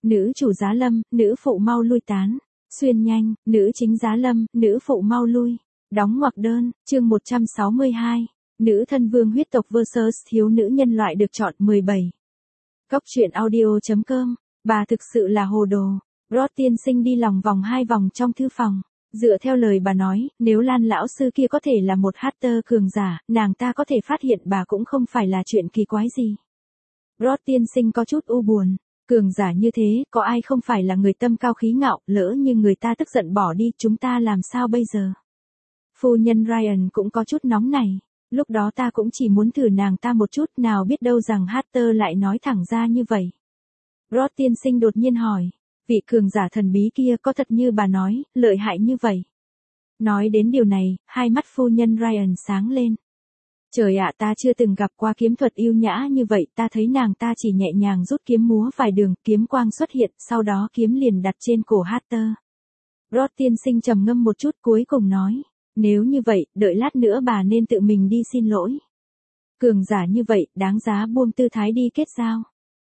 nữ chủ giá lâm, nữ phụ mau lui tán. Xuyên nhanh, nữ chính giá lâm, nữ phụ mau lui. Đóng ngoặc đơn, chương 162. Nữ thân vương huyết tộc vs thiếu nữ nhân loại được chọn 17. Góc truyện audio.com. Bà thực sự là hồ đồ. Rod tiên sinh đi lòng vòng 2 vòng trong thư phòng. Dựa theo lời bà nói, nếu Lan lão sư kia có thể là một hater cường giả, nàng ta có thể phát hiện bà cũng không phải là chuyện kỳ quái gì. Rod tiên sinh có chút u buồn. Cường giả như thế, có ai không phải là người tâm cao khí ngạo, lỡ như người ta tức giận bỏ đi, chúng ta làm sao bây giờ? Phu nhân Ryan cũng có chút nóng này. Lúc đó ta cũng chỉ muốn thử nàng ta một chút, nào biết đâu rằng hater lại nói thẳng ra như vậy. Rod tiên sinh đột nhiên hỏi, vị cường giả thần bí kia có thật như bà nói, lợi hại như vậy? Nói đến điều này, hai mắt phu nhân Ryan sáng lên. Trời ạ, ta chưa từng gặp qua kiếm thuật yêu nhã như vậy, ta thấy nàng ta chỉ nhẹ nhàng rút kiếm múa vài đường, kiếm quang xuất hiện, sau đó kiếm liền đặt trên cổ hater. Rod tiên sinh trầm ngâm một chút cuối cùng nói, nếu như vậy, đợi lát nữa bà nên tự mình đi xin lỗi. Cường giả như vậy, đáng giá buông tư thái đi kết giao.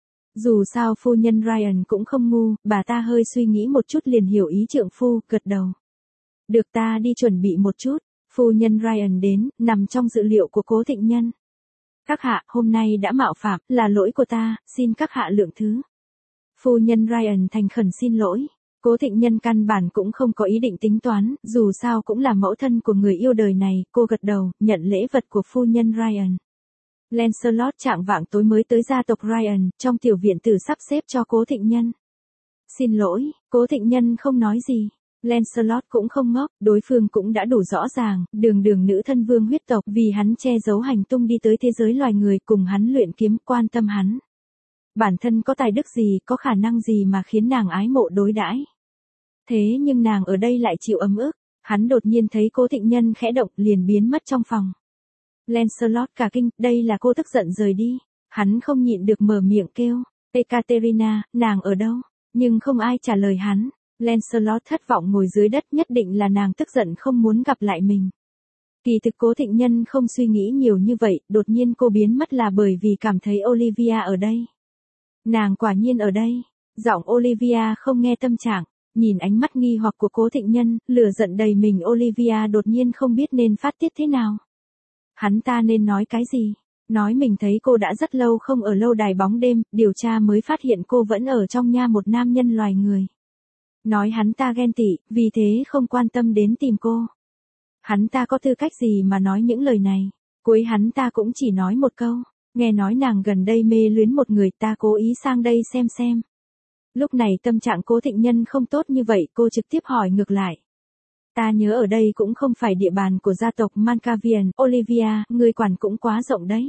Dù sao phu nhân Ryan cũng không ngu, bà ta hơi suy nghĩ một chút liền hiểu ý trượng phu, gật đầu. Được, ta đi chuẩn bị một chút. Phu nhân Ryan đến, nằm trong dự liệu của Cố Thịnh Nhân. Các hạ, hôm nay đã mạo phạm, là lỗi của ta, xin các hạ lượng thứ. Phu nhân Ryan thành khẩn xin lỗi. Cố Thịnh Nhân căn bản cũng không có ý định tính toán, dù sao cũng là mẫu thân của người yêu đời này, cô gật đầu, nhận lễ vật của phu nhân Ryan. Lancelot trạng vạng tối mới tới gia tộc Ryan, trong tiểu viện tử sắp xếp cho Cố Thịnh Nhân. Xin lỗi, Cố Thịnh Nhân không nói gì. Lancelot cũng không ngốc, đối phương cũng đã đủ rõ ràng, đường nữ thân vương huyết tộc vì hắn che giấu hành tung đi tới thế giới loài người cùng hắn luyện kiếm quan tâm hắn. Bản thân có tài đức gì, có khả năng gì mà khiến nàng ái mộ đối đãi. Thế nhưng nàng ở đây lại chịu ấm ức, hắn đột nhiên thấy Cố Thịnh Nhân khẽ động liền biến mất trong phòng. Lancelot cả kinh, đây là cô tức giận rời đi, hắn không nhịn được mở miệng kêu, Ekaterina, nàng ở đâu, nhưng không ai trả lời hắn. Lancelot thất vọng ngồi dưới đất, nhất định là nàng tức giận không muốn gặp lại mình. Kỳ thực Cố Thịnh Nhân không suy nghĩ nhiều như vậy, đột nhiên cô biến mất là bởi vì cảm thấy Olivia ở đây. Nàng quả nhiên ở đây. Giọng Olivia không nghe tâm trạng, nhìn ánh mắt nghi hoặc của Cố Thịnh Nhân, lửa giận đầy mình Olivia đột nhiên không biết nên phát tiết thế nào. Hắn ta nên nói cái gì? Nói mình thấy cô đã rất lâu không ở lâu đài bóng đêm, điều tra mới phát hiện cô vẫn ở trong nha một nam nhân loài người. Nói hắn ta ghen tị, vì thế không quan tâm đến tìm cô. Hắn ta có tư cách gì mà nói những lời này? Cuối hắn ta cũng chỉ nói một câu, nghe nói nàng gần đây mê luyến một người, ta cố ý sang đây xem. Lúc này tâm trạng Cố Thịnh Nhân không tốt như vậy, cô trực tiếp hỏi ngược lại. Ta nhớ ở đây cũng không phải địa bàn của gia tộc Mancavian, Olivia, người quản cũng quá rộng đấy.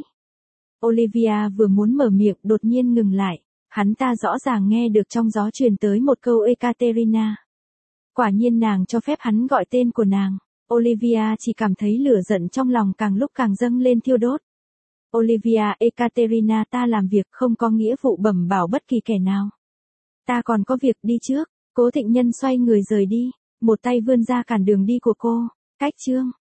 Olivia vừa muốn mở miệng, đột nhiên ngừng lại. Hắn ta rõ ràng nghe được trong gió truyền tới một câu Ekaterina. Quả nhiên nàng cho phép hắn gọi tên của nàng. Olivia chỉ cảm thấy lửa giận trong lòng càng lúc càng dâng lên thiêu đốt. Olivia, Ekaterina, ta làm việc không có nghĩa vụ bẩm bảo bất kỳ kẻ nào. Ta còn có việc, đi trước. Cố Thịnh Nhân xoay người rời đi, một tay vươn ra cản đường đi của cô. Cách chương